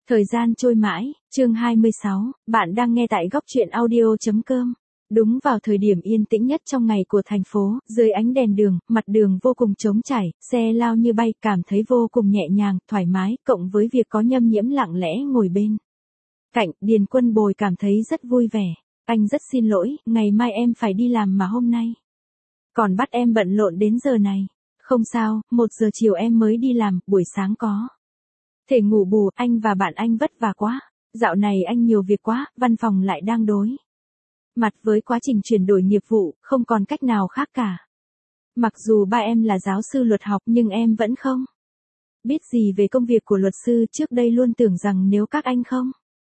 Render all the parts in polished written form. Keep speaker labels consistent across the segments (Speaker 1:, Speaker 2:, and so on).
Speaker 1: Thời gian trôi mãi, chương 26, bạn đang nghe tại góc truyện audio.com. Đúng vào thời điểm yên tĩnh nhất trong ngày của thành phố, dưới ánh đèn đường, mặt đường vô cùng trống trải, xe lao như bay, cảm thấy vô cùng nhẹ nhàng, thoải mái, cộng với việc có Nhâm Nhiễm lặng lẽ ngồi bên cạnh, Điền Quân Bồi cảm thấy rất vui vẻ. Anh rất xin lỗi, ngày mai em phải đi làm mà hôm nay còn bắt em bận lộn đến giờ này. Không sao, 1 giờ chiều em mới đi làm, buổi sáng có thể ngủ bù, anh và bạn anh vất vả quá. Dạo này anh nhiều việc quá, văn phòng lại đang đối mặt với quá trình chuyển đổi nghiệp vụ, không còn cách nào khác cả. Mặc dù ba em là giáo sư luật học nhưng em vẫn không biết gì về công việc của luật sư, trước đây luôn tưởng rằng nếu các anh không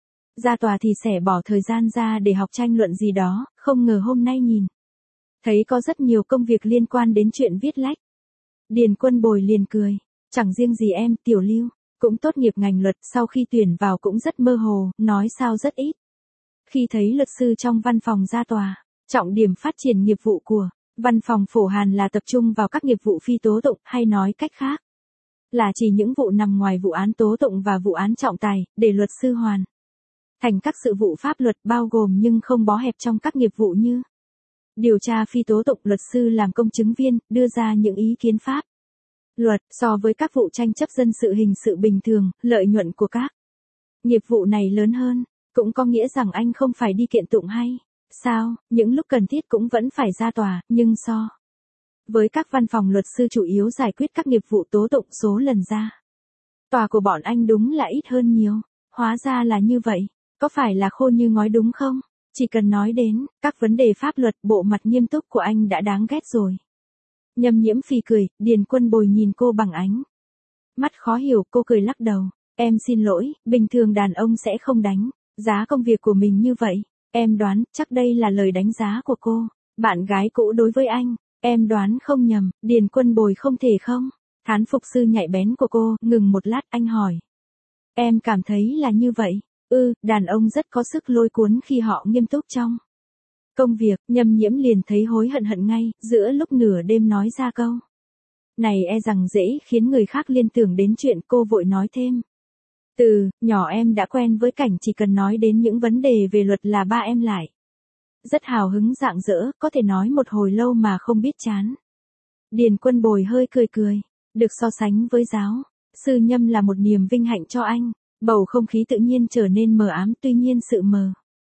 Speaker 1: ra tòa thì sẽ bỏ thời gian ra để học tranh luận gì đó, không ngờ hôm nay nhìn thấy có rất nhiều công việc liên quan đến chuyện viết lách. Điền Quân Bồi liền cười, chẳng riêng gì em, Tiểu Lưu cũng tốt nghiệp ngành luật, sau khi tuyển vào cũng rất mơ hồ, nói sao rất ít. Khi thấy luật sư trong văn phòng ra tòa, trọng điểm phát triển nghiệp vụ của văn phòng Phổ Hàn là tập trung vào các nghiệp vụ phi tố tụng, hay nói cách khác là chỉ những vụ nằm ngoài vụ án tố tụng và vụ án trọng tài, để luật sư hoàn thành các sự vụ pháp luật, bao gồm nhưng không bó hẹp trong các nghiệp vụ như điều tra phi tố tụng. Luật sư làm công chứng viên, đưa ra những ý kiến pháp luật. So với các vụ tranh chấp dân sự hình sự bình thường, lợi nhuận của các nghiệp vụ này lớn hơn. Cũng có nghĩa rằng anh không phải đi kiện tụng hay sao, những lúc cần thiết cũng vẫn phải ra tòa, nhưng so với các văn phòng luật sư chủ yếu giải quyết các nghiệp vụ tố tụng, số lần ra tòa của bọn anh đúng là ít hơn nhiều. Hóa ra là như vậy, có phải là khôn như ngói đúng không? Chỉ cần nói đến các vấn đề pháp luật, bộ mặt nghiêm túc của anh đã đáng ghét rồi. Nhâm Nhiễm phì cười, Điền Quân Bồi nhìn cô bằng ánh mắt khó hiểu, cô cười lắc đầu. Em xin lỗi, bình thường đàn ông sẽ không đánh giá công việc của mình như vậy. Em đoán, chắc đây là lời đánh giá của cô, bạn gái cũ đối với anh. Em đoán không nhầm, Điền Quân Bồi không thể không thán phục sự nhạy bén của cô. Ngừng một lát, anh hỏi. Em cảm thấy là như vậy? Đàn ông rất có sức lôi cuốn khi họ nghiêm túc trong công việc. Nhâm Nhiễm liền thấy hối hận ngay, giữa lúc nửa đêm nói ra câu này e rằng dễ khiến người khác liên tưởng đến chuyện, cô vội nói thêm. Từ nhỏ em đã quen với cảnh chỉ cần nói đến những vấn đề về luật là ba em lại rất hào hứng rạng rỡ, có thể nói một hồi lâu mà không biết chán. Điền Quân Bồi hơi cười cười, được so sánh với giáo sư Nhâm là một niềm vinh hạnh cho anh. Bầu không khí tự nhiên trở nên mờ ám, tuy nhiên sự mờ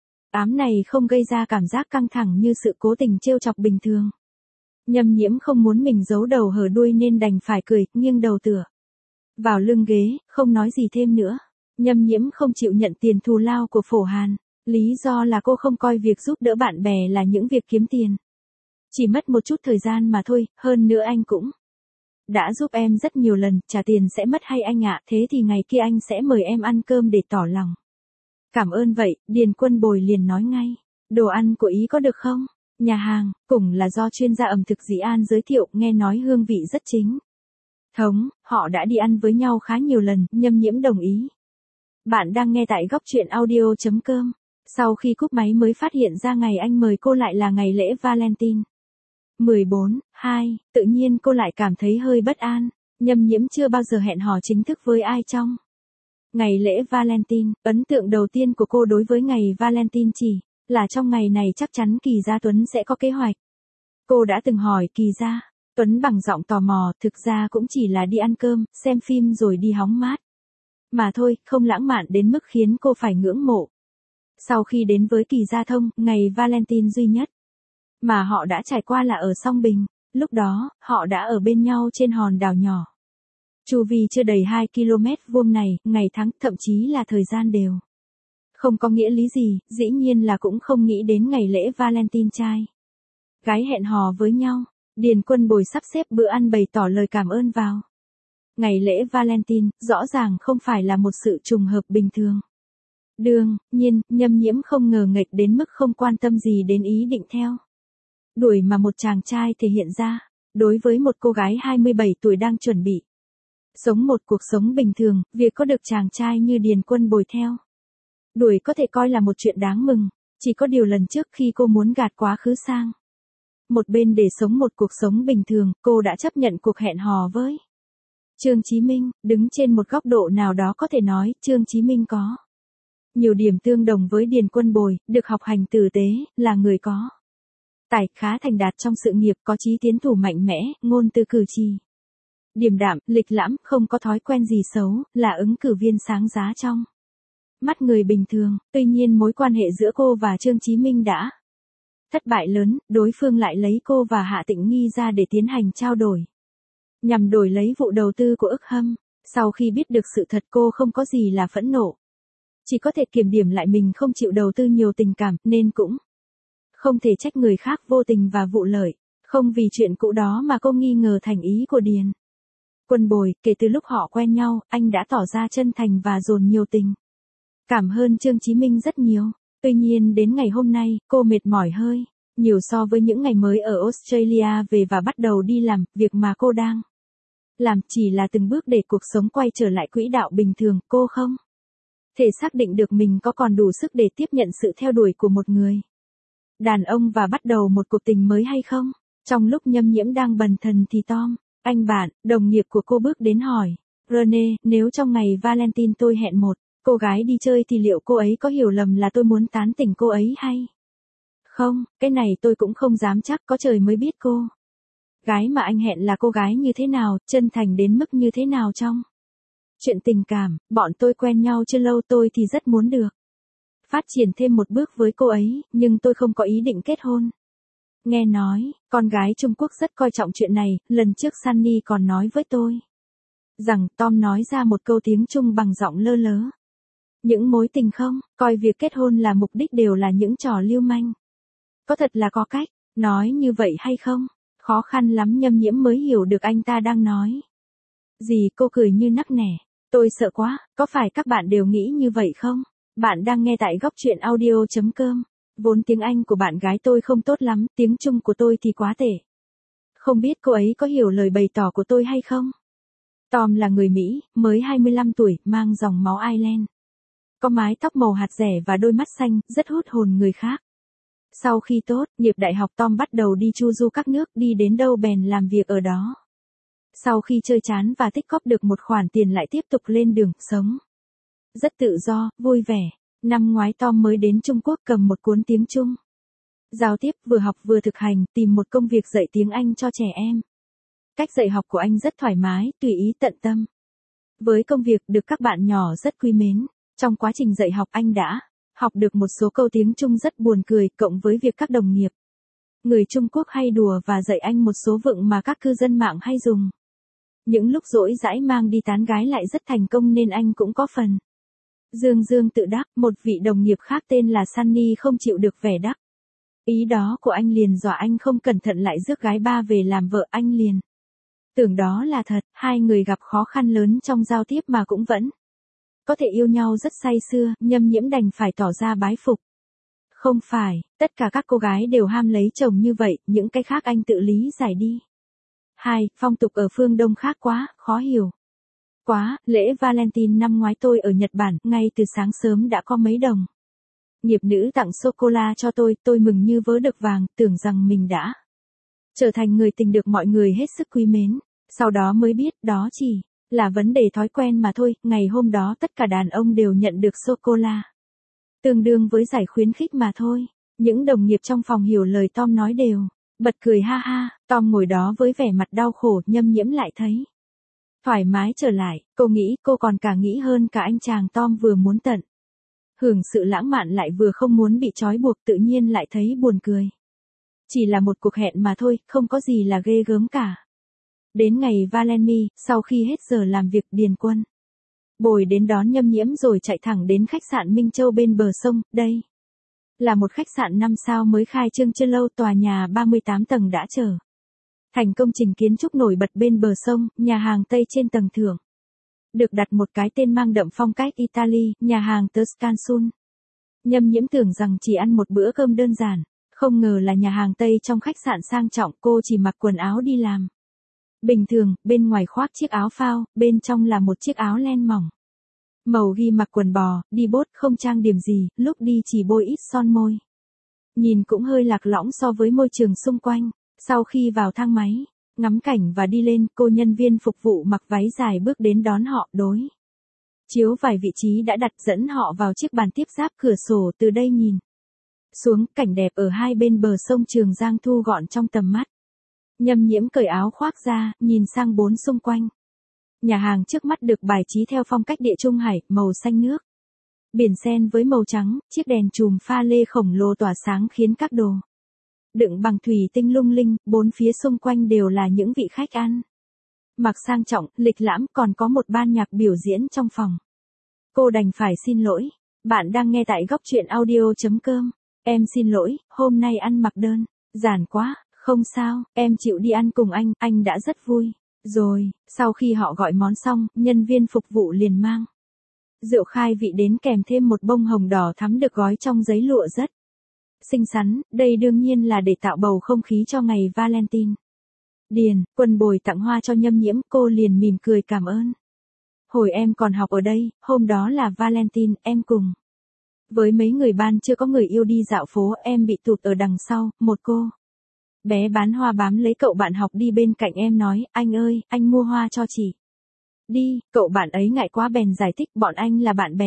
Speaker 1: ám này không gây ra cảm giác căng thẳng như sự cố tình trêu chọc bình thường. Nhâm Nhiễm không muốn mình giấu đầu hở đuôi nên đành phải cười, nghiêng đầu tựa vào lưng ghế, không nói gì thêm nữa. Nhâm Nhiễm không chịu nhận tiền thù lao của Phổ Hàn, lý do là cô không coi việc giúp đỡ bạn bè là những việc kiếm tiền. Chỉ mất một chút thời gian mà thôi, hơn nữa anh cũng đã giúp em rất nhiều lần, trả tiền sẽ mất hay anh ạ, thế thì ngày kia anh sẽ mời em ăn cơm để tỏ lòng cảm ơn vậy. Điền Quân Bồi liền nói ngay, đồ ăn của Ý có được không? Nhà hàng, cũng là do chuyên gia ẩm thực Dĩ An giới thiệu, nghe nói hương vị rất chính thống, họ đã đi ăn với nhau khá nhiều lần. Nhâm Nhiễm đồng ý. Bạn đang nghe tại góc truyện audio.com. Sau khi cúp máy mới phát hiện ra ngày anh mời cô lại là ngày lễ Valentine 14/2, tự nhiên cô lại cảm thấy hơi bất an. Nhâm Nhiễm chưa bao giờ hẹn hò chính thức với ai trong ngày lễ Valentine. Ấn tượng đầu tiên của cô đối với ngày Valentine chỉ là trong ngày này chắc chắn Kỳ Gia Tuấn sẽ có kế hoạch. Cô đã từng hỏi Kỳ Gia Tuấn bằng giọng tò mò, thực ra cũng chỉ là đi ăn cơm, xem phim rồi đi hóng mát mà thôi, không lãng mạn đến mức khiến cô phải ngưỡng mộ. Sau khi đến với Kỳ Gia Thông, ngày Valentine duy nhất mà họ đã trải qua là ở Song Bình. Lúc đó, họ đã ở bên nhau trên hòn đảo nhỏ chu vi chưa đầy 2 km vuông này, ngày tháng, thậm chí là thời gian đều không có nghĩa lý gì, dĩ nhiên là cũng không nghĩ đến ngày lễ Valentine trai gái hẹn hò với nhau. Điền Quân Bồi sắp xếp bữa ăn bày tỏ lời cảm ơn vào ngày lễ Valentine, rõ ràng không phải là một sự trùng hợp bình thường. Đương nhiên, Nhâm Nhiễm không ngờ nghệch đến mức không quan tâm gì đến ý định theo đuổi mà một chàng trai thể hiện ra. Đối với một cô gái 27 tuổi đang chuẩn bị sống một cuộc sống bình thường, việc có được chàng trai như Điền Quân Bồi theo đuổi có thể coi là một chuyện đáng mừng. Chỉ có điều lần trước khi cô muốn gạt quá khứ sang một bên để sống một cuộc sống bình thường, cô đã chấp nhận cuộc hẹn hò với Trương Chí Minh, đứng trên một góc độ nào đó có thể nói, Trương Chí Minh có nhiều điểm tương đồng với Điền Quân Bồi, được học hành tử tế, là người có tài khá thành đạt trong sự nghiệp, có chí tiến thủ mạnh mẽ, ngôn từ cử chỉ điềm đạm, lịch lãm, không có thói quen gì xấu, là ứng cử viên sáng giá trong mắt người bình thường. Tuy nhiên mối quan hệ giữa cô và Trương Chí Minh đã thất bại lớn, đối phương lại lấy cô và Hạ Tịnh Nghi ra để tiến hành trao đổi, nhằm đổi lấy vụ đầu tư của Ức Hâm. Sau khi biết được sự thật cô không có gì là phẫn nộ, chỉ có thể kiểm điểm lại mình không chịu đầu tư nhiều tình cảm, nên cũng không thể trách người khác vô tình và vụ lợi. Không vì chuyện cũ đó mà cô nghi ngờ thành ý của Điền Quân Bồi. Kể từ lúc họ quen nhau, anh đã tỏ ra chân thành và dồn nhiều tình cảm hơn Trương Chí Minh rất nhiều. Tuy nhiên đến ngày hôm nay, cô mệt mỏi hơi nhiều so với những ngày mới ở Australia về và bắt đầu đi làm. Việc mà cô đang làm chỉ là từng bước để cuộc sống quay trở lại quỹ đạo bình thường. Cô không thể xác định được mình có còn đủ sức để tiếp nhận sự theo đuổi của một người đàn ông và bắt đầu một cuộc tình mới hay không. Trong lúc Nhâm Nhiễm đang bần thần thì Tom, anh bạn, đồng nghiệp của cô bước đến hỏi, Rene, nếu trong ngày Valentine tôi hẹn một cô gái đi chơi thì liệu cô ấy có hiểu lầm là tôi muốn tán tỉnh cô ấy hay không? Cái này tôi cũng không dám chắc, có trời mới biết cô gái mà anh hẹn là cô gái như thế nào, chân thành đến mức như thế nào trong chuyện tình cảm. Bọn tôi quen nhau chưa lâu, tôi thì rất muốn được phát triển thêm một bước với cô ấy, nhưng tôi không có ý định kết hôn. Nghe nói, con gái Trung Quốc rất coi trọng chuyện này, lần trước Sunny còn nói với tôi rằng Tom nói ra một câu tiếng Trung bằng giọng lơ lớ. Những mối tình không coi việc kết hôn là mục đích đều là những trò lưu manh. Có thật là có cách nói như vậy hay không? Khó khăn lắm Nhâm Nhiễm mới hiểu được anh ta đang nói gì. Cô cười như nắc nẻ. Tôi sợ quá, có phải các bạn đều nghĩ như vậy không? Bạn đang nghe tại góc truyện audio.com. Vốn tiếng Anh của bạn gái tôi không tốt lắm, tiếng Trung của tôi thì quá tệ. Không biết cô ấy có hiểu lời bày tỏ của tôi hay không? Tom là người Mỹ, mới 25 tuổi, mang dòng máu Ireland. Có mái tóc màu hạt rẻ và đôi mắt xanh, rất hút hồn người khác. Sau khi tốt nghiệp đại học, Tom bắt đầu đi chu du các nước, đi đến đâu bèn làm việc ở đó. Sau khi chơi chán và tích góp được một khoản tiền lại tiếp tục lên đường, sống rất tự do, vui vẻ. Năm ngoái Tom mới đến Trung Quốc cầm một cuốn tiếng Trung. Giao tiếp, vừa học vừa thực hành, tìm một công việc dạy tiếng Anh cho trẻ em. Cách dạy học của anh rất thoải mái, tùy ý tận tâm. Với công việc được các bạn nhỏ rất quý mến. Trong quá trình dạy học anh đã học được một số câu tiếng Trung rất buồn cười, cộng với việc các đồng nghiệp người Trung Quốc hay đùa và dạy anh một số vựng mà các cư dân mạng hay dùng. Những lúc rỗi rãi mang đi tán gái lại rất thành công nên anh cũng có phần dương dương tự đắc. Một vị đồng nghiệp khác tên là Sunny không chịu được vẻ đắc ý đó của anh, liền dọa anh không cẩn thận lại rước gái ba về làm vợ. Anh liền tưởng đó là thật. Hai người gặp khó khăn lớn trong giao tiếp mà cũng vẫn có thể yêu nhau rất say sưa. Nhâm Nhiễm đành phải tỏ ra bái phục. Không phải tất cả các cô gái đều ham lấy chồng như vậy, những cái khác anh tự lý giải đi. 2. Phong tục ở phương Đông khác quá, khó hiểu quá. Lễ Valentine năm ngoái tôi ở Nhật Bản, ngay từ sáng sớm đã có mấy đồng nghiệp nữ tặng sô-cô-la cho tôi mừng như vớ được vàng, tưởng rằng mình đã trở thành người tình được mọi người hết sức quý mến. Sau đó mới biết đó chỉ là vấn đề thói quen mà thôi. Ngày hôm đó tất cả đàn ông đều nhận được sô-cô-la, tương đương với giải khuyến khích mà thôi. Những đồng nghiệp trong phòng hiểu lời Tom nói đều bật cười ha ha. Tom ngồi đó với vẻ mặt đau khổ. Nhâm Nhiễm lại thấy thoải mái trở lại. Cô nghĩ cô còn cả nghĩ hơn cả anh chàng Tom, vừa muốn tận hưởng sự lãng mạn lại vừa không muốn bị trói buộc, tự nhiên lại thấy buồn cười. Chỉ là một cuộc hẹn mà thôi, không có gì là ghê gớm cả. Đến ngày Valentine, sau khi hết giờ làm việc, Điền Quân Bồi đến đón Nhâm Nhiễm rồi chạy thẳng đến khách sạn Minh Châu bên bờ sông. Đây là một khách sạn 5 sao mới khai trương chưa lâu, tòa nhà 38 tầng đã trở thành công trình kiến trúc nổi bật bên bờ sông. Nhà hàng Tây trên tầng thượng được đặt một cái tên mang đậm phong cách Italy, nhà hàng Tuscansun. Nhâm Nhiễm tưởng rằng chỉ ăn một bữa cơm đơn giản, không ngờ là nhà hàng Tây trong khách sạn sang trọng. Cô chỉ mặc quần áo đi làm bình thường, bên ngoài khoác chiếc áo phao, bên trong là một chiếc áo len mỏng màu ghi, mặc quần bò, đi bốt, không trang điểm gì, lúc đi chỉ bôi ít son môi. Nhìn cũng hơi lạc lõng so với môi trường xung quanh. Sau khi vào thang máy, Ngắm cảnh và đi lên, cô nhân viên phục vụ mặc váy dài bước đến đón họ, đối chiếu vài vị trí đã đặt, dẫn họ vào chiếc bàn tiếp giáp cửa sổ, từ đây nhìn xuống cảnh đẹp ở hai bên bờ sông Trường Giang thu gọn trong tầm mắt. Nhâm Nhiễm cởi áo khoác ra, nhìn sang bốn xung quanh. Nhà hàng trước mắt được bài trí theo phong cách Địa Trung Hải, màu xanh nước. Biển sen với màu trắng, chiếc đèn chùm pha lê khổng lồ tỏa sáng khiến các đồ đựng bằng thủy tinh lung linh, bốn phía xung quanh đều là những vị khách ăn mặc sang trọng, lịch lãm, còn có một ban nhạc biểu diễn trong phòng. Cô đành phải xin lỗi. Bạn đang nghe tại góc truyện audio.com. Em xin lỗi, hôm nay ăn mặc đơn giản quá. Không sao, em chịu đi ăn cùng anh đã rất vui rồi. Sau khi họ gọi món xong, nhân viên phục vụ liền mang rượu khai vị đến, kèm thêm một bông hồng đỏ thắm được gói trong giấy lụa rất xinh xắn. Đây đương nhiên là để tạo bầu không khí cho ngày Valentine. Điền Quân Bồi tặng hoa cho Nhâm Nhiễm, cô liền mỉm cười cảm ơn. Hồi em còn học ở đây, hôm đó là Valentine, em cùng với mấy người ban chưa có người yêu đi dạo phố, em bị tụt ở đằng sau, một cô bé bán hoa bám lấy cậu bạn học đi bên cạnh em nói, anh ơi, anh mua hoa cho chị đi. Cậu bạn ấy ngại quá bèn giải thích, bọn anh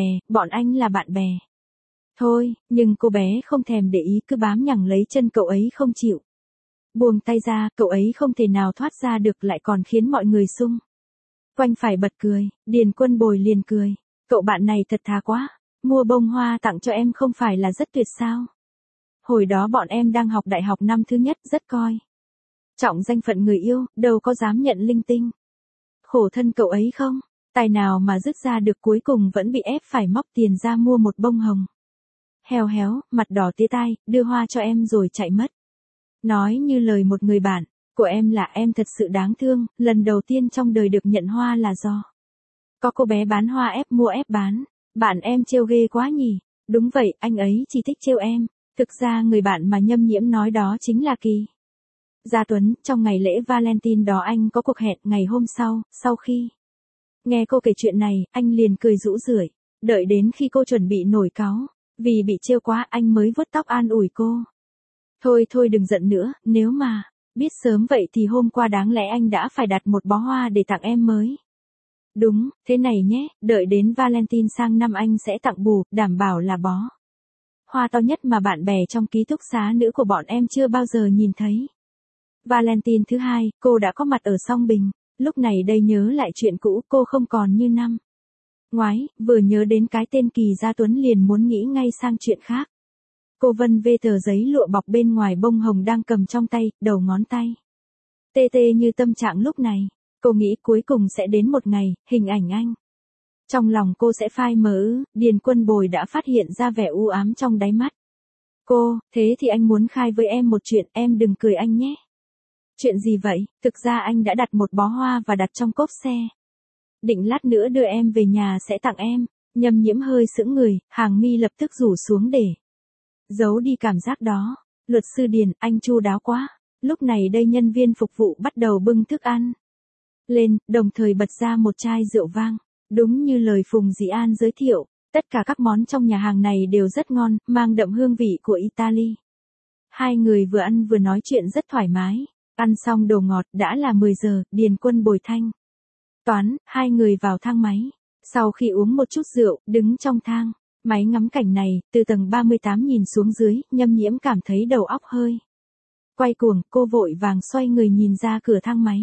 Speaker 1: là bạn bè. Thôi, nhưng cô bé không thèm để ý, cứ bám nhằng lấy chân cậu ấy không chịu buông tay ra. Cậu ấy không thể nào thoát ra được, lại còn khiến mọi người xung quanh phải bật cười. Điền Quân Bồi liền cười, cậu bạn này thật thà quá, mua bông hoa tặng cho em không phải là rất tuyệt sao? Hồi đó bọn em đang học đại học năm thứ nhất, rất coi trọng danh phận người yêu, đâu có dám nhận linh tinh. Khổ thân cậu ấy không tài nào mà dứt ra được, cuối cùng vẫn bị ép phải móc tiền ra mua một bông hồng. Héo, mặt đỏ tía tai, đưa hoa cho em rồi chạy mất. Nói như lời một người bạn của em là, em thật sự đáng thương, lần đầu tiên trong đời được nhận hoa là do có cô bé bán hoa ép mua ép bán. Bạn em trêu ghê quá nhỉ? Đúng vậy, anh ấy chỉ thích trêu em. Thực ra người bạn mà Nhâm Nhiễm nói đó chính là Kỳ Gia Tuấn. Trong ngày lễ Valentine đó anh có cuộc hẹn. Ngày hôm sau khi nghe cô kể chuyện này, anh liền cười rũ rượi. Đợi đến khi cô chuẩn bị nổi cáu vì bị trêu quá, anh mới vuốt tóc an ủi cô. Thôi đừng giận nữa, nếu mà biết sớm vậy thì hôm qua đáng lẽ anh đã phải đặt một bó hoa để tặng em mới. Đúng, thế này nhé, đợi đến Valentine sang năm anh sẽ tặng bù, đảm bảo là bó hoa to nhất mà bạn bè trong ký túc xá nữ của bọn em chưa bao giờ nhìn thấy. Valentine thứ hai, cô đã có mặt ở Song Bình. Lúc này đây nhớ lại chuyện cũ, cô không còn như năm ngoái, vừa nhớ đến cái tên Kỳ Gia Tuấn liền muốn nghĩ ngay sang chuyện khác. Cô vân vê tờ giấy lụa bọc bên ngoài bông hồng đang cầm trong tay, đầu ngón tay tê tê như tâm trạng lúc này. Cô nghĩ cuối cùng sẽ đến một ngày, hình ảnh anh trong lòng cô sẽ phai mờ. Điền Quân Bồi đã phát hiện ra vẻ u ám trong đáy mắt cô. Thế thì anh muốn khai với em một chuyện, em đừng cười anh nhé. Chuyện gì vậy? Thực ra anh đã đặt một bó hoa và đặt trong cốp xe. Định lát nữa đưa em về nhà sẽ tặng em. Nhâm Nhiễm hơi sững người, hàng mi lập tức rủ xuống để giấu đi cảm giác đó. Luật sư Điền, anh chu đáo quá. Lúc này đây nhân viên phục vụ bắt đầu bưng thức ăn lên, đồng thời bật ra một chai rượu vang. Đúng như lời Phùng Dĩ An giới thiệu, tất cả các món trong nhà hàng này đều rất ngon, mang đậm hương vị của Italy. Hai người vừa ăn vừa nói chuyện rất thoải mái. Ăn xong đồ ngọt, đã là 10 giờ, Điền Quân Bồi thanh toán, hai người vào thang máy. Sau khi uống một chút rượu, đứng trong thang máy ngắm cảnh này, từ tầng 38 nhìn xuống dưới, Nhâm Nhiễm cảm thấy đầu óc hơi quay cuồng. Cô vội vàng xoay người nhìn ra cửa thang máy.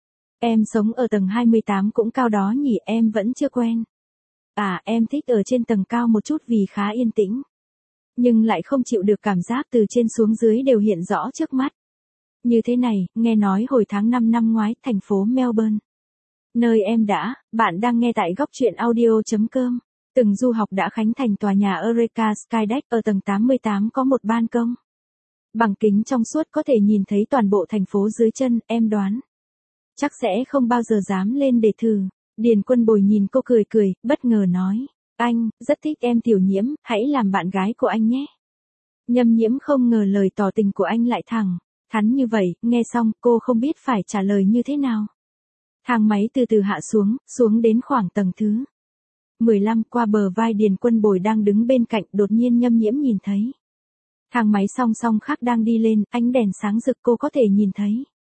Speaker 1: Em sống ở tầng 28 cũng cao đó nhỉ, em vẫn chưa quen. À, em thích ở trên tầng cao một chút vì khá yên tĩnh. Nhưng lại không chịu được cảm giác từ trên xuống dưới đều hiện rõ trước mắt. Như thế này, nghe nói hồi tháng 5 năm ngoái, thành phố Melbourne, nơi em bạn đang nghe tại góc truyện audio.com, từng du học đã khánh thành tòa nhà Eureka Skydeck. Ở tầng 88 có một ban công bằng kính trong suốt, có thể nhìn thấy toàn bộ thành phố dưới chân. Em đoán chắc sẽ không bao giờ dám lên để thử. Điền Quân Bồi nhìn cô cười, bất ngờ nói, anh rất thích em Tiểu Nhiễm, hãy làm bạn gái của anh nhé. Nhâm Nhiễm không ngờ lời tỏ tình của anh lại thẳng thắn như vậy, nghe xong cô không biết phải trả lời như thế nào. Thang máy từ từ hạ xuống đến khoảng tầng thứ 15, qua bờ vai Điền Quân Bồi đang đứng bên cạnh, đột nhiên Nhâm Nhiễm nhìn thấy thang máy song song khác đang đi lên, ánh đèn sáng rực, cô có thể nhìn thấy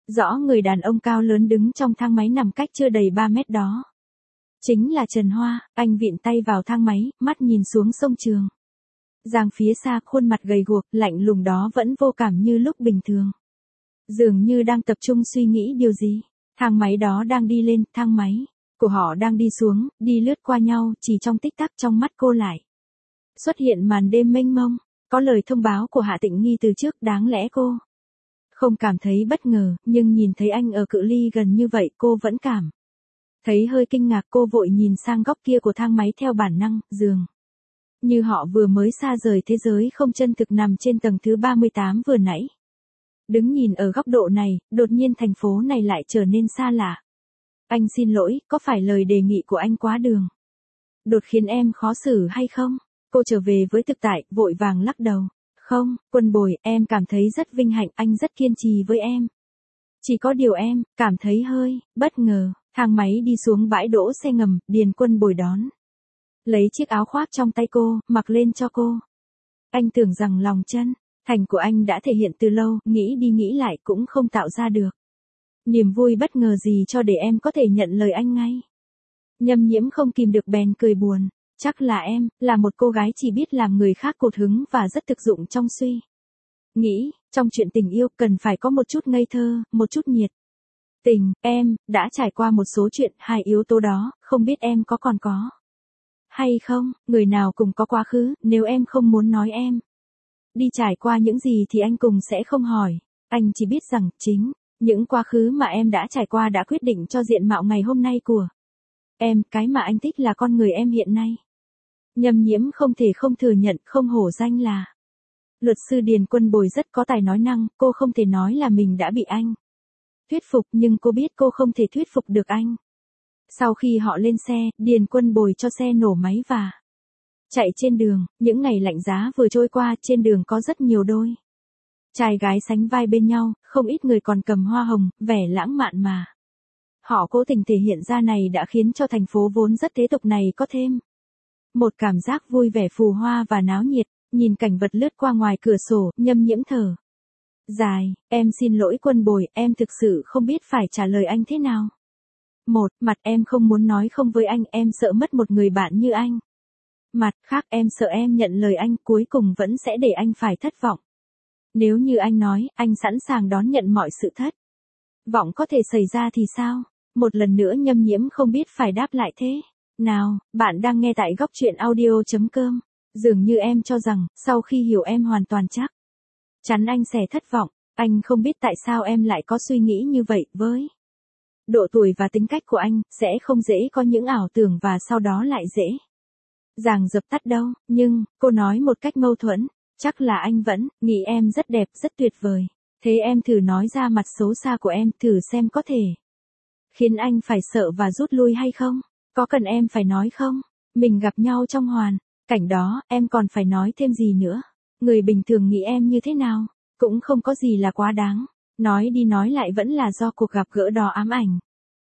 Speaker 1: Rõ người đàn ông cao lớn đứng trong thang máy nằm cách chưa đầy 3 mét đó. Chính là Trần Hoa, anh vịn tay vào thang máy, mắt nhìn xuống sông Trường Giang phía xa, khuôn mặt gầy guộc, lạnh lùng đó vẫn vô cảm như lúc bình thường. Dường như đang tập trung suy nghĩ điều gì. Thang máy đó đang đi lên, thang máy của họ đang đi xuống, đi lướt qua nhau, chỉ trong tích tắc trong mắt cô lại xuất hiện màn đêm mênh mông. Có lời thông báo của Hạ Tịnh Nghi từ trước, đáng lẽ cô không cảm thấy bất ngờ, nhưng nhìn thấy anh ở cự ly gần như vậy cô vẫn cảm thấy hơi kinh ngạc. Cô vội nhìn sang góc kia của thang máy theo bản năng, dường như họ vừa mới xa rời thế giới không chân thực nằm trên tầng thứ 38 vừa nãy. Đứng nhìn ở góc độ này, đột nhiên thành phố này lại trở nên xa lạ. Anh xin lỗi, có phải lời đề nghị của anh quá đường đột khiến em khó xử hay không? Cô trở về với thực tại, vội vàng lắc đầu. Không, Quân Bồi, em cảm thấy rất vinh hạnh, anh rất kiên trì với em. Chỉ có điều em cảm thấy hơi bất ngờ. Thang máy đi xuống bãi đỗ xe ngầm, Điền Quân Bồi đón lấy chiếc áo khoác trong tay cô, mặc lên cho cô. Anh tưởng rằng lòng chân thành của anh đã thể hiện từ lâu, nghĩ đi nghĩ lại cũng không tạo ra được niềm vui bất ngờ gì cho để em có thể nhận lời anh ngay. Nhâm Nhiễm không kìm được bèn cười buồn. Chắc là em là một cô gái chỉ biết làm người khác cột hứng và rất thực dụng trong suy nghĩ. Trong chuyện tình yêu cần phải có một chút ngây thơ, một chút nhiệt tình. Em đã trải qua một số chuyện, hai yếu tố đó, không biết em còn có hay không. Người nào cùng có quá khứ, nếu em không muốn nói em đi trải qua những gì thì anh cùng sẽ không hỏi. Anh chỉ biết rằng chính những quá khứ mà em đã trải qua đã quyết định cho diện mạo ngày hôm nay của em. Cái mà anh thích là con người em hiện nay. Nhâm Nhiễm không thể không thừa nhận, không hổ danh là luật sư Điền Quân Bồi rất có tài nói năng. Cô không thể nói là mình đã bị anh thuyết phục, nhưng cô biết cô không thể thuyết phục được anh. Sau khi họ lên xe, Điền Quân Bồi cho xe nổ máy và chạy trên đường. Những ngày lạnh giá vừa trôi qua, trên đường có rất nhiều đôi trai gái sánh vai bên nhau, không ít người còn cầm hoa hồng, vẻ lãng mạn mà họ cố tình thể hiện ra này đã khiến cho thành phố vốn rất thế tục này có thêm một cảm giác vui vẻ phù hoa và náo nhiệt. Nhìn cảnh vật lướt qua ngoài cửa sổ, Nhâm Nhiễm thở dài. Em xin lỗi Quân Bồi, em thực sự không biết phải trả lời anh thế nào. Một mặt em không muốn nói không với anh, em sợ mất một người bạn như anh. Mặt khác em sợ em nhận lời anh cuối cùng vẫn sẽ để anh phải thất vọng. Nếu như anh nói, anh sẵn sàng đón nhận mọi sự thất vọng có thể xảy ra thì sao? Một lần nữa Nhâm Nhiễm không biết phải đáp lại thế nào. Bạn đang nghe tại góc truyện audio.com. Dường như em cho rằng, sau khi hiểu em hoàn toàn chắc chắn anh sẽ thất vọng. Anh không biết tại sao em lại có suy nghĩ như vậy. Với độ tuổi và tính cách của anh, sẽ không dễ có những ảo tưởng và sau đó lại dễ dàng dập tắt đâu. Nhưng, cô nói một cách mâu thuẫn, chắc là anh vẫn nghĩ em rất đẹp, rất tuyệt vời. Thế em thử nói ra mặt xấu xa của em, thử xem có thể khiến anh phải sợ và rút lui hay không? Có cần em phải nói không? Mình gặp nhau trong hoàn cảnh đó, em còn phải nói thêm gì nữa? Người bình thường nghĩ em như thế nào? Cũng không có gì là quá đáng. Nói đi nói lại vẫn là do cuộc gặp gỡ đó ám ảnh.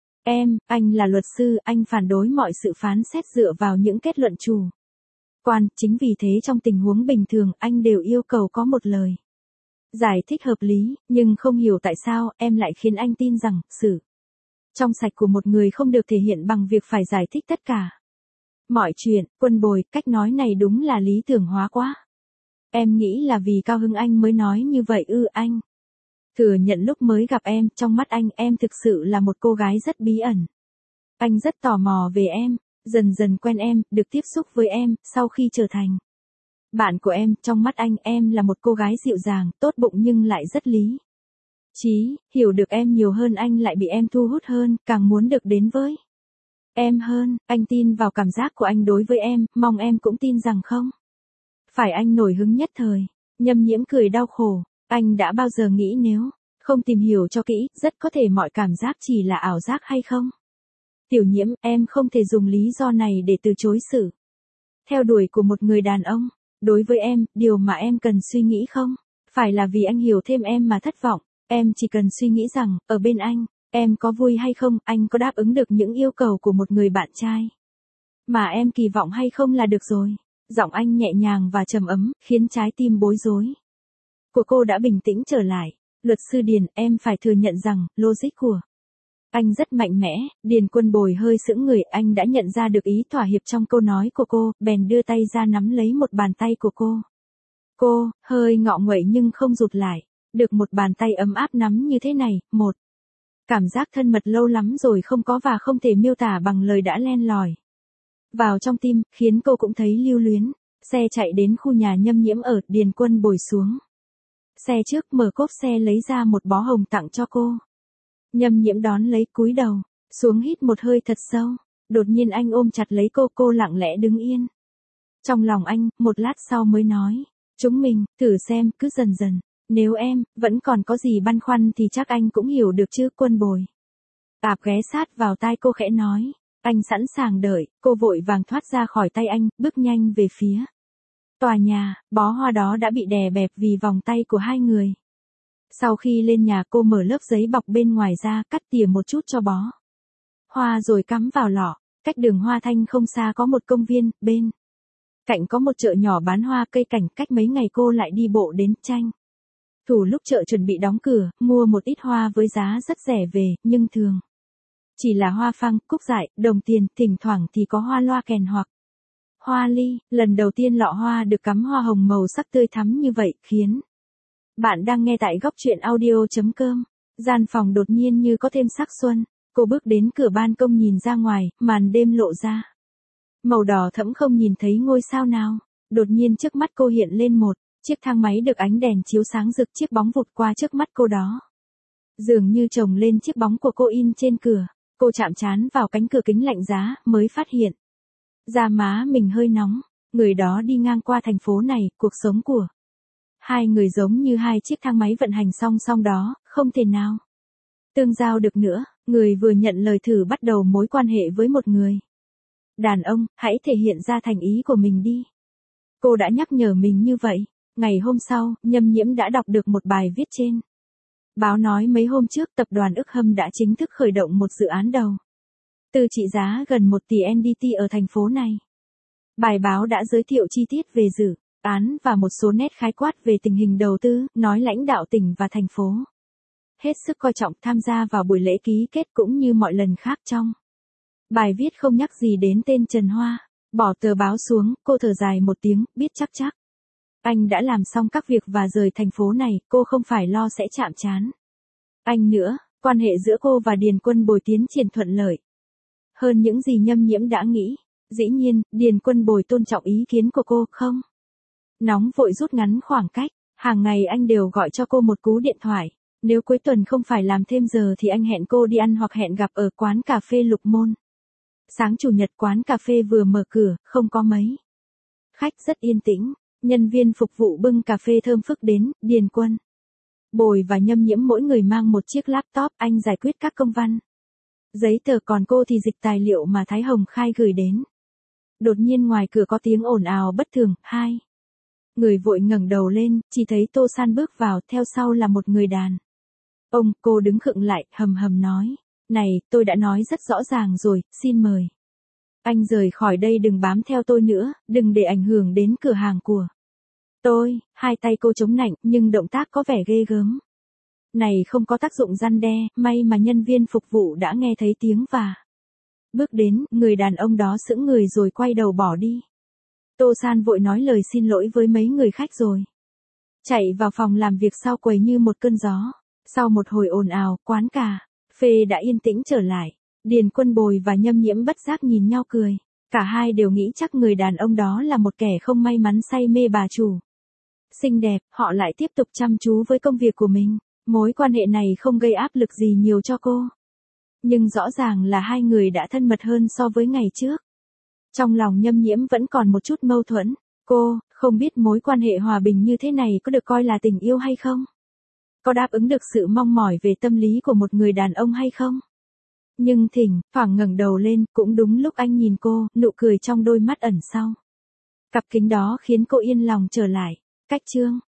Speaker 1: Anh là luật sư, anh phản đối mọi sự phán xét dựa vào những kết luận chủ quan. Chính vì thế trong tình huống bình thường, anh đều yêu cầu có một lời giải thích hợp lý, nhưng không hiểu tại sao, em lại khiến anh tin rằng, sự trong sạch của một người không được thể hiện bằng việc phải giải thích tất cả mọi chuyện. Quân Bồi, cách nói này đúng là lý tưởng hóa quá. Em nghĩ là vì cao hứng anh mới nói như vậy ư? Anh thừa nhận lúc mới gặp em, trong mắt anh, em thực sự là một cô gái rất bí ẩn. Anh rất tò mò về em, dần dần quen em, được tiếp xúc với em, sau khi trở thành bạn của em, trong mắt anh, em là một cô gái dịu dàng, tốt bụng nhưng lại rất lý trí, hiểu được em nhiều hơn, anh lại bị em thu hút hơn, càng muốn được đến với em hơn. Anh tin vào cảm giác của anh đối với em, mong em cũng tin rằng không phải anh nổi hứng nhất thời. Nhâm Nhiễm cười đau khổ. Anh đã bao giờ nghĩ nếu không tìm hiểu cho kỹ, rất có thể mọi cảm giác chỉ là ảo giác hay không? Tiểu Nhiễm, em không thể dùng lý do này để từ chối sự theo đuổi của một người đàn ông. Đối với em, điều mà em cần suy nghĩ không phải là vì anh hiểu thêm em mà thất vọng. Em chỉ cần suy nghĩ rằng, ở bên anh, em có vui hay không, anh có đáp ứng được những yêu cầu của một người bạn trai mà em kỳ vọng hay không là được rồi. Giọng anh nhẹ nhàng và trầm ấm, khiến trái tim bối rối của cô đã bình tĩnh trở lại. Luật sư Điền, em phải thừa nhận rằng, logic của anh rất mạnh mẽ. Điền Quân Bồi hơi sững người, anh đã nhận ra được ý thỏa hiệp trong câu nói của cô, bèn đưa tay ra nắm lấy một bàn tay của cô. Cô, hơi ngọ nguậy nhưng không rụt lại. Được một bàn tay ấm áp nắm như thế này, một cảm giác thân mật lâu lắm rồi không có và không thể miêu tả bằng lời đã len lỏi vào trong tim, khiến cô cũng thấy lưu luyến. Xe chạy đến khu nhà Nhâm Nhiễm ở, Điền Quân Bồi xuống xe trước, mở cốp xe lấy ra một bó hồng tặng cho cô. Nhâm Nhiễm đón lấy, cúi đầu xuống hít một hơi thật sâu. Đột nhiên anh ôm chặt lấy cô lặng lẽ đứng yên. Trong lòng anh, một lát sau mới nói, chúng mình, thử xem, cứ dần dần. Nếu em, vẫn còn có gì băn khoăn thì chắc anh cũng hiểu được chứ, Quân Bồi. Ghé sát vào tai cô khẽ nói, anh sẵn sàng đợi. Cô vội vàng thoát ra khỏi tay anh, bước nhanh về phía tòa nhà. Bó hoa đó đã bị đè bẹp vì vòng tay của hai người. Sau khi lên nhà, cô mở lớp giấy bọc bên ngoài ra, cắt tỉa một chút cho bó hoa rồi cắm vào lọ. Cách đường Hoa Thanh không xa có một công viên, bên cạnh có một chợ nhỏ bán hoa cây cảnh. Cách mấy ngày cô lại đi bộ đến tranh thủ lúc chợ chuẩn bị đóng cửa, mua một ít hoa với giá rất rẻ về, nhưng thường chỉ là hoa phăng, cúc dại, đồng tiền, thỉnh thoảng thì có hoa loa kèn hoặc hoa ly. Lần đầu tiên lọ hoa được cắm hoa hồng màu sắc tươi thắm như vậy, khiến bạn đang nghe tại góc truyện audio.com. Gian phòng đột nhiên như có thêm sắc xuân. Cô bước đến cửa ban công nhìn ra ngoài, màn đêm lộ ra màu đỏ thẫm, không nhìn thấy ngôi sao nào. Đột nhiên trước mắt cô hiện lên một chiếc thang máy được ánh đèn chiếu sáng rực, chiếc bóng vụt qua trước mắt cô đó. Dường như chồng lên chiếc bóng của cô in trên cửa. Cô chạm trán vào cánh cửa kính lạnh giá, mới phát hiện da má mình hơi nóng. Người đó đi ngang qua thành phố này, cuộc sống của hai người giống như hai chiếc thang máy vận hành song song đó, không thể nào tương giao được nữa. Người vừa nhận lời thử bắt đầu mối quan hệ với một người đàn ông, hãy thể hiện ra thành ý của mình đi. Cô đã nhắc nhở mình như vậy. Ngày hôm sau, Nhâm Nhiễm đã đọc được một bài viết trên báo nói mấy hôm trước tập đoàn Ức Hâm đã chính thức khởi động một dự án đầu tư trị giá gần 1 tỷ NDT ở thành phố này. Bài báo đã giới thiệu chi tiết về dự án và một số nét khái quát về tình hình đầu tư, nói lãnh đạo tỉnh và thành phố hết sức coi trọng tham gia vào buổi lễ ký kết cũng như mọi lần khác. Trong bài viết không nhắc gì đến tên Trần Hoa. Bỏ tờ báo xuống, cô thở dài một tiếng, biết chắc anh đã làm xong các việc và rời thành phố này, cô không phải lo sẽ chạm trán anh nữa. Quan hệ giữa cô và Điền Quân Bồi tiến triển thuận lợi hơn những gì Nhâm Nhiễm đã nghĩ. Dĩ nhiên, Điền Quân Bồi tôn trọng ý kiến của cô, không nóng vội rút ngắn khoảng cách. Hàng ngày anh đều gọi cho cô một cú điện thoại. Nếu cuối tuần không phải làm thêm giờ thì anh hẹn cô đi ăn hoặc hẹn gặp ở quán cà phê Lục Môn. Sáng chủ nhật quán cà phê vừa mở cửa, không có mấy khách, rất yên tĩnh. Nhân viên phục vụ bưng cà phê thơm phức đến. Điền Quân Bồi và Nhâm Nhiễm mỗi người mang một chiếc laptop, anh giải quyết các công văn giấy tờ, còn cô thì dịch tài liệu mà Thái Hồng Khai gửi đến. Đột nhiên ngoài cửa có tiếng ồn ào bất thường, hai người vội ngẩng đầu lên, chỉ thấy Tô San bước vào, theo sau là một người đàn ông. Cô đứng khựng lại, hầm hầm nói, này, tôi đã nói rất rõ ràng rồi, xin mời anh rời khỏi đây, đừng bám theo tôi nữa, đừng để ảnh hưởng đến cửa hàng của tôi. Hai tay cô chống nạnh, nhưng động tác có vẻ ghê gớm này không có tác dụng răn đe. May mà nhân viên phục vụ đã nghe thấy tiếng và bước đến. Người đàn ông đó sững người rồi quay đầu bỏ đi. Tô San vội nói lời xin lỗi với mấy người khách rồi chạy vào phòng làm việc sau quầy như một cơn gió. Sau một hồi ồn ào, quán cà phê đã yên tĩnh trở lại. Điền Quân Bồi và Nhâm Nhiễm bất giác nhìn nhau cười. Cả hai đều nghĩ chắc người đàn ông đó là một kẻ không may mắn say mê bà chủ xinh đẹp. Họ lại tiếp tục chăm chú với công việc của mình. Mối quan hệ này không gây áp lực gì nhiều cho cô. Nhưng rõ ràng là hai người đã thân mật hơn so với ngày trước. Trong lòng Nhâm Nhiễm vẫn còn một chút mâu thuẫn. Cô không biết mối quan hệ hòa bình như thế này có được coi là tình yêu hay không? Có đáp ứng được sự mong mỏi về tâm lý của một người đàn ông hay không? Nhưng thỉnh thoảng ngẩng đầu lên, cũng đúng lúc anh nhìn cô, nụ cười trong đôi mắt ẩn sau cặp kính đó khiến cô yên lòng trở lại. Cách chương